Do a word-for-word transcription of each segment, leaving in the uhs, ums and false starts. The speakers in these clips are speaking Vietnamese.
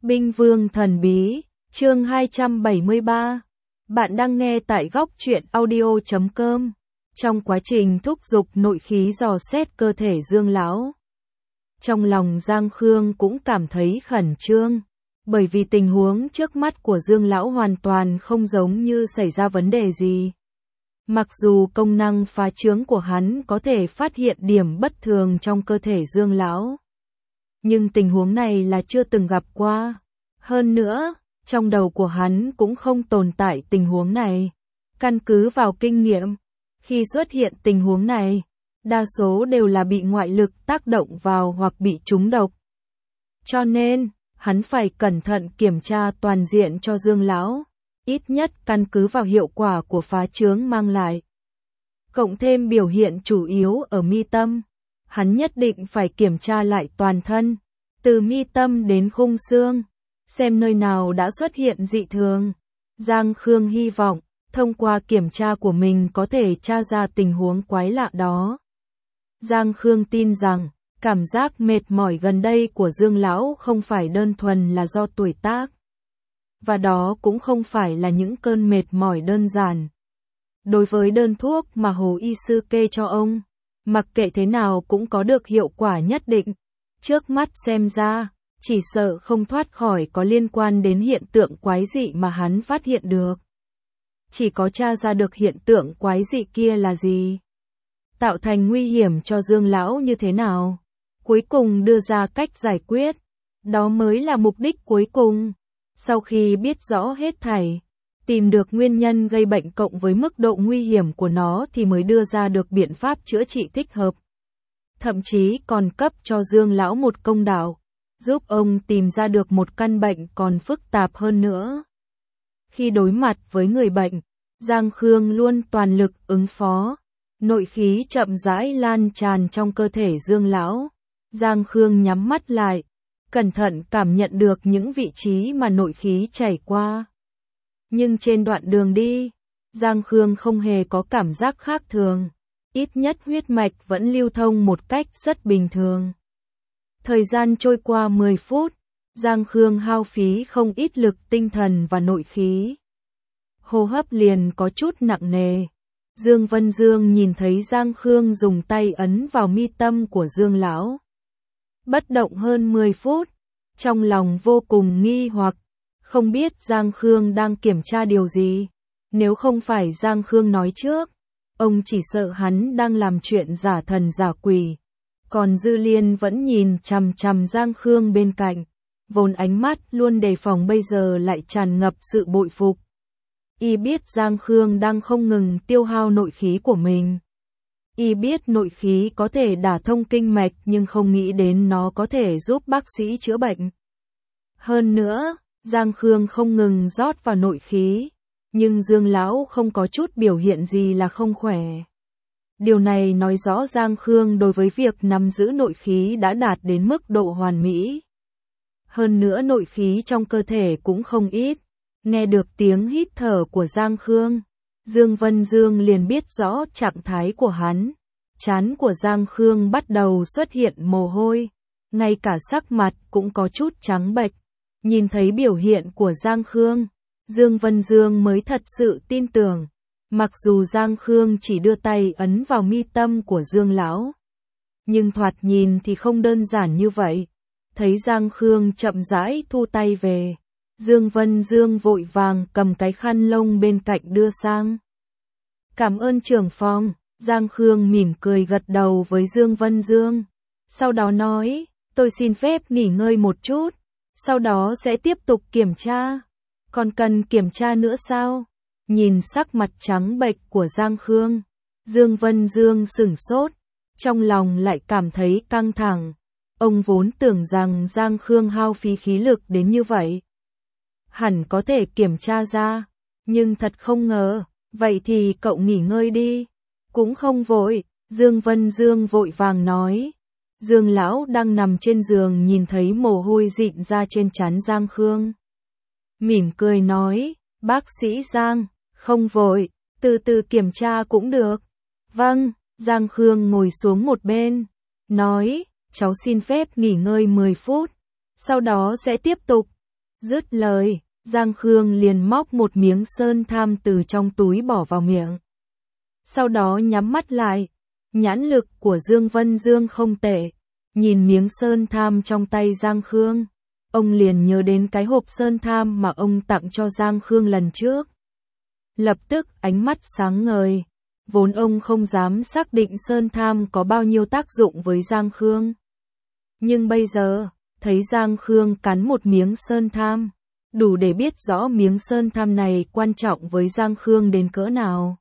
Binh Vương Thần Bí, chương hai trăm bảy mươi ba. Bạn đang nghe tại góc truyện audio chấm com. Trong quá trình thúc giục nội khí dò xét cơ thể Dương lão, trong lòng Giang Khương cũng cảm thấy khẩn trương, bởi vì tình huống trước mắt của Dương lão hoàn toàn không giống như xảy ra vấn đề gì. Mặc dù công năng phá chướng của hắn có thể phát hiện điểm bất thường trong cơ thể Dương lão, nhưng tình huống này là chưa từng gặp qua. Hơn nữa, trong đầu của hắn cũng không tồn tại tình huống này. Căn cứ vào kinh nghiệm, khi xuất hiện tình huống này, đa số đều là bị ngoại lực tác động vào hoặc bị trúng độc. Cho nên, hắn phải cẩn thận kiểm tra toàn diện cho Dương lão, ít nhất căn cứ vào hiệu quả của phá chướng mang lại. Cộng thêm biểu hiện chủ yếu ở mi tâm, hắn nhất định phải kiểm tra lại toàn thân, từ mi tâm đến khung xương, xem nơi nào đã xuất hiện dị thường. Giang Khương hy vọng, thông qua kiểm tra của mình có thể tra ra tình huống quái lạ đó. Giang Khương tin rằng, cảm giác mệt mỏi gần đây của Dương lão không phải đơn thuần là do tuổi tác, và đó cũng không phải là những cơn mệt mỏi đơn giản. Đối với đơn thuốc mà Hồ y sư kê cho ông, mặc kệ thế nào cũng có được hiệu quả nhất định. Trước mắt xem ra, chỉ sợ không thoát khỏi có liên quan đến hiện tượng quái dị mà hắn phát hiện được. Chỉ có tra ra được hiện tượng quái dị kia là gì, tạo thành nguy hiểm cho Dương lão như thế nào, cuối cùng đưa ra cách giải quyết, đó mới là mục đích cuối cùng. Sau khi biết rõ hết thảy, tìm được nguyên nhân gây bệnh cộng với mức độ nguy hiểm của nó thì mới đưa ra được biện pháp chữa trị thích hợp. Thậm chí còn cấp cho Dương lão một công đạo, giúp ông tìm ra được một căn bệnh còn phức tạp hơn nữa. Khi đối mặt với người bệnh, Giang Khương luôn toàn lực ứng phó. Nội khí chậm rãi lan tràn trong cơ thể Dương lão. Giang Khương nhắm mắt lại, cẩn thận cảm nhận được những vị trí mà nội khí chảy qua. Nhưng trên đoạn đường đi, Giang Khương không hề có cảm giác khác thường. Ít nhất huyết mạch vẫn lưu thông một cách rất bình thường. Thời gian trôi qua mười phút, Giang Khương hao phí không ít lực tinh thần và nội khí. Hô hấp liền có chút nặng nề. Dương Vân Dương nhìn thấy Giang Khương dùng tay ấn vào mi tâm của Dương lão, bất động hơn mười phút, trong lòng vô cùng nghi hoặc, không biết Giang Khương đang kiểm tra điều gì. Nếu không phải Giang Khương nói trước, ông chỉ sợ hắn đang làm chuyện giả thần giả quỷ. Còn Dư Liên vẫn nhìn chằm chằm Giang Khương bên cạnh, vốn ánh mắt luôn đề phòng bây giờ lại tràn ngập sự bội phục. Y biết Giang Khương đang không ngừng tiêu hao nội khí của mình. Y biết nội khí có thể đả thông kinh mạch nhưng không nghĩ đến nó có thể giúp bác sĩ chữa bệnh. Hơn nữa, Giang Khương không ngừng rót vào nội khí, nhưng Dương lão không có chút biểu hiện gì là không khỏe. Điều này nói rõ Giang Khương đối với việc nắm giữ nội khí đã đạt đến mức độ hoàn mỹ. Hơn nữa nội khí trong cơ thể cũng không ít. Nghe được tiếng hít thở của Giang Khương, Dương Vân Dương liền biết rõ trạng thái của hắn. Trán của Giang Khương bắt đầu xuất hiện mồ hôi, ngay cả sắc mặt cũng có chút trắng bệch. Nhìn thấy biểu hiện của Giang Khương, Dương Vân Dương mới thật sự tin tưởng. Mặc dù Giang Khương chỉ đưa tay ấn vào mi tâm của Dương lão, nhưng thoạt nhìn thì không đơn giản như vậy. Thấy Giang Khương chậm rãi thu tay về, Dương Vân Dương vội vàng cầm cái khăn lông bên cạnh đưa sang. Cảm ơn trưởng phòng. Giang Khương mỉm cười gật đầu với Dương Vân Dương. Sau đó nói, tôi xin phép nghỉ ngơi một chút, sau đó sẽ tiếp tục kiểm tra. Còn cần kiểm tra nữa sao? Nhìn sắc mặt trắng bệch của Giang Khương, Dương Vân Dương sửng sốt, trong lòng lại cảm thấy căng thẳng. Ông vốn tưởng rằng Giang Khương hao phí khí lực đến như vậy, hẳn có thể kiểm tra ra, nhưng thật không ngờ. Vậy thì cậu nghỉ ngơi đi. Cũng không vội, Dương Vân Dương vội vàng nói. Dương lão đang nằm trên giường nhìn thấy mồ hôi dịn ra trên trán Giang Khương, mỉm cười nói, bác sĩ Giang, không vội, từ từ kiểm tra cũng được. Vâng. Giang Khương ngồi xuống một bên, nói, cháu xin phép nghỉ ngơi mười phút, sau đó sẽ tiếp tục. Dứt lời, Giang Khương liền móc một miếng sơn tham từ trong túi bỏ vào miệng. Sau đó nhắm mắt lại, nhãn lực của Dương Vân Dương không tệ, nhìn miếng sơn tham trong tay Giang Khương, ông liền nhớ đến cái hộp sơn tham mà ông tặng cho Giang Khương lần trước. Lập tức ánh mắt sáng ngời, vốn ông không dám xác định sơn tham có bao nhiêu tác dụng với Giang Khương. Nhưng bây giờ, thấy Giang Khương cắn một miếng sơn tham, đủ để biết rõ miếng sơn tham này quan trọng với Giang Khương đến cỡ nào.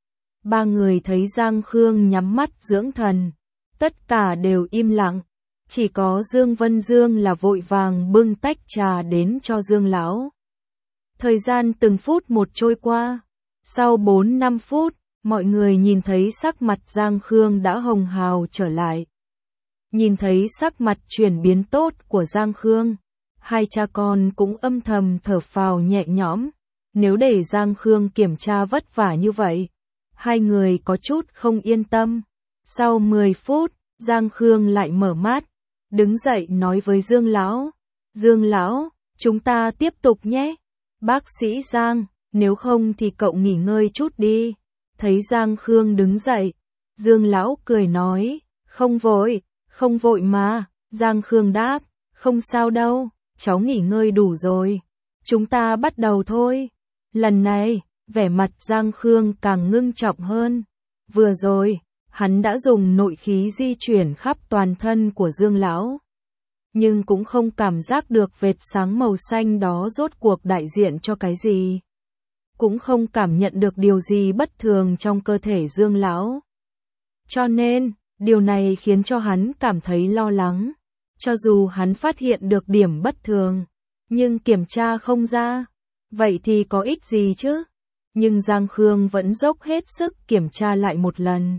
Ba người thấy Giang Khương nhắm mắt dưỡng thần, tất cả đều im lặng, chỉ có Dương Vân Dương là vội vàng bưng tách trà đến cho Dương lão. Thời gian từng phút một trôi qua, sau bốn năm phút, mọi người nhìn thấy sắc mặt Giang Khương đã hồng hào trở lại. Nhìn thấy sắc mặt chuyển biến tốt của Giang Khương, hai cha con cũng âm thầm thở phào nhẹ nhõm, nếu để Giang Khương kiểm tra vất vả như vậy, hai người có chút không yên tâm. Sau mười phút, Giang Khương lại mở mắt, đứng dậy nói với Dương lão, Dương lão, chúng ta tiếp tục nhé. Bác sĩ Giang, nếu không thì cậu nghỉ ngơi chút đi. Thấy Giang Khương đứng dậy, Dương lão cười nói, không vội, không vội mà. Giang Khương đáp, không sao đâu, cháu nghỉ ngơi đủ rồi. Chúng ta bắt đầu thôi. Lần này, vẻ mặt Giang Khương càng ngưng trọng hơn. Vừa rồi, hắn đã dùng nội khí di chuyển khắp toàn thân của Dương lão, nhưng cũng không cảm giác được vệt sáng màu xanh đó rốt cuộc đại diện cho cái gì. Cũng không cảm nhận được điều gì bất thường trong cơ thể Dương lão. Cho nên, điều này khiến cho hắn cảm thấy lo lắng. Cho dù hắn phát hiện được điểm bất thường, nhưng kiểm tra không ra, vậy thì có ích gì chứ? Nhưng Giang Khương vẫn dốc hết sức kiểm tra lại một lần.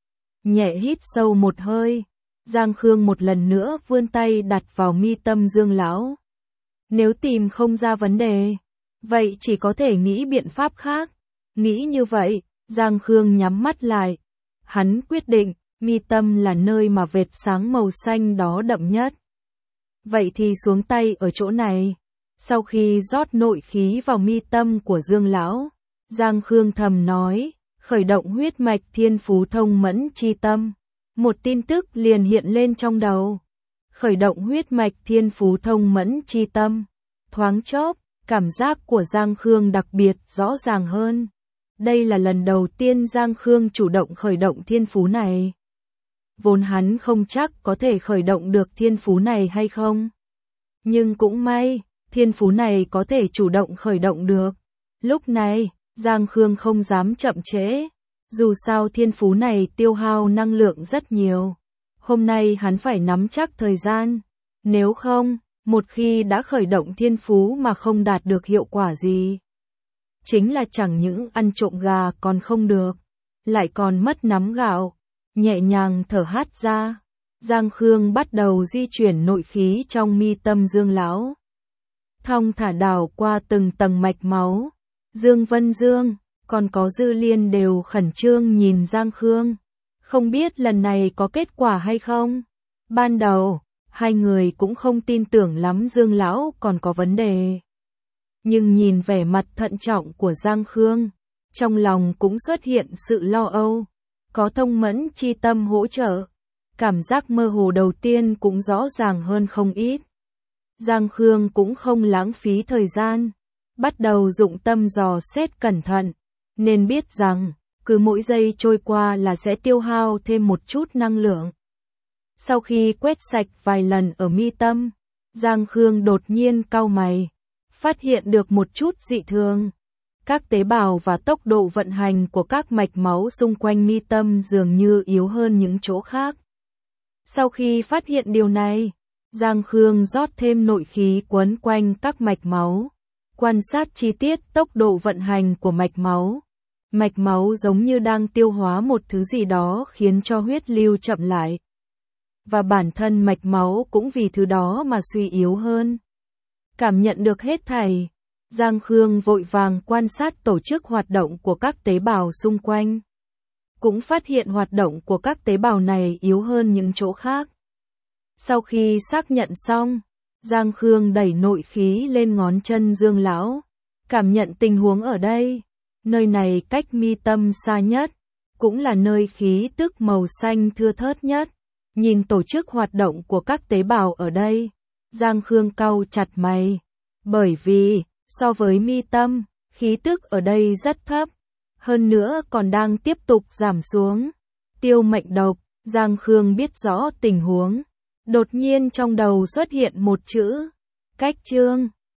Nhẹ hít sâu một hơi, Giang Khương một lần nữa vươn tay đặt vào mi tâm Dương lão. Nếu tìm không ra vấn đề, vậy chỉ có thể nghĩ biện pháp khác. Nghĩ như vậy, Giang Khương nhắm mắt lại. Hắn quyết định, mi tâm là nơi mà vệt sáng màu xanh đó đậm nhất. Vậy thì xuống tay ở chỗ này. Sau khi rót nội khí vào mi tâm của Dương lão, Giang Khương thầm nói, khởi động huyết mạch thiên phú thông mẫn chi tâm. Một tin tức liền hiện lên trong đầu. Khởi động huyết mạch thiên phú thông mẫn chi tâm. Thoáng chốc, cảm giác của Giang Khương đặc biệt rõ ràng hơn. Đây là lần đầu tiên Giang Khương chủ động khởi động thiên phú này. Vốn hắn không chắc có thể khởi động được thiên phú này hay không. Nhưng cũng may, thiên phú này có thể chủ động khởi động được. Lúc này, Giang Khương không dám chậm trễ. Dù sao thiên phú này tiêu hao năng lượng rất nhiều. Hôm nay hắn phải nắm chắc thời gian. Nếu không, một khi đã khởi động thiên phú mà không đạt được hiệu quả gì, chính là chẳng những ăn trộm gà còn không được, lại còn mất nắm gạo. Nhẹ nhàng thở hắt ra, Giang Khương bắt đầu di chuyển nội khí trong mi tâm Dương lão. Thong thả đảo qua từng tầng mạch máu. Dương Vân Dương, còn có Dư Liên đều khẩn trương nhìn Giang Khương. Không biết lần này có kết quả hay không? Ban đầu, hai người cũng không tin tưởng lắm Dương lão còn có vấn đề. Nhưng nhìn vẻ mặt thận trọng của Giang Khương, trong lòng cũng xuất hiện sự lo âu. Có thông mẫn chi tâm hỗ trợ, cảm giác mơ hồ đầu tiên cũng rõ ràng hơn không ít. Giang Khương cũng không lãng phí thời gian, bắt đầu dụng tâm dò xét cẩn thận, nên biết rằng, cứ mỗi giây trôi qua là sẽ tiêu hao thêm một chút năng lượng. Sau khi quét sạch vài lần ở mi tâm, Giang Khương đột nhiên cau mày, phát hiện được một chút dị thường. Các tế bào và tốc độ vận hành của các mạch máu xung quanh mi tâm dường như yếu hơn những chỗ khác. Sau khi phát hiện điều này, Giang Khương rót thêm nội khí quấn quanh các mạch máu, quan sát chi tiết tốc độ vận hành của mạch máu. Mạch máu giống như đang tiêu hóa một thứ gì đó khiến cho huyết lưu chậm lại. Và bản thân mạch máu cũng vì thứ đó mà suy yếu hơn. Cảm nhận được hết thảy, Giang Khương vội vàng quan sát tổ chức hoạt động của các tế bào xung quanh. Cũng phát hiện hoạt động của các tế bào này yếu hơn những chỗ khác. Sau khi xác nhận xong, Giang Khương đẩy nội khí lên ngón chân Dương lão, cảm nhận tình huống ở đây. Nơi này cách mi tâm xa nhất, cũng là nơi khí tức màu xanh thưa thớt nhất. Nhìn tổ chức hoạt động của các tế bào ở đây, Giang Khương cau chặt mày, bởi vì so với mi tâm, khí tức ở đây rất thấp, hơn nữa còn đang tiếp tục giảm xuống. Tiêu mệnh độc, Giang Khương biết rõ tình huống, đột nhiên trong đầu xuất hiện một chữ, cách chương.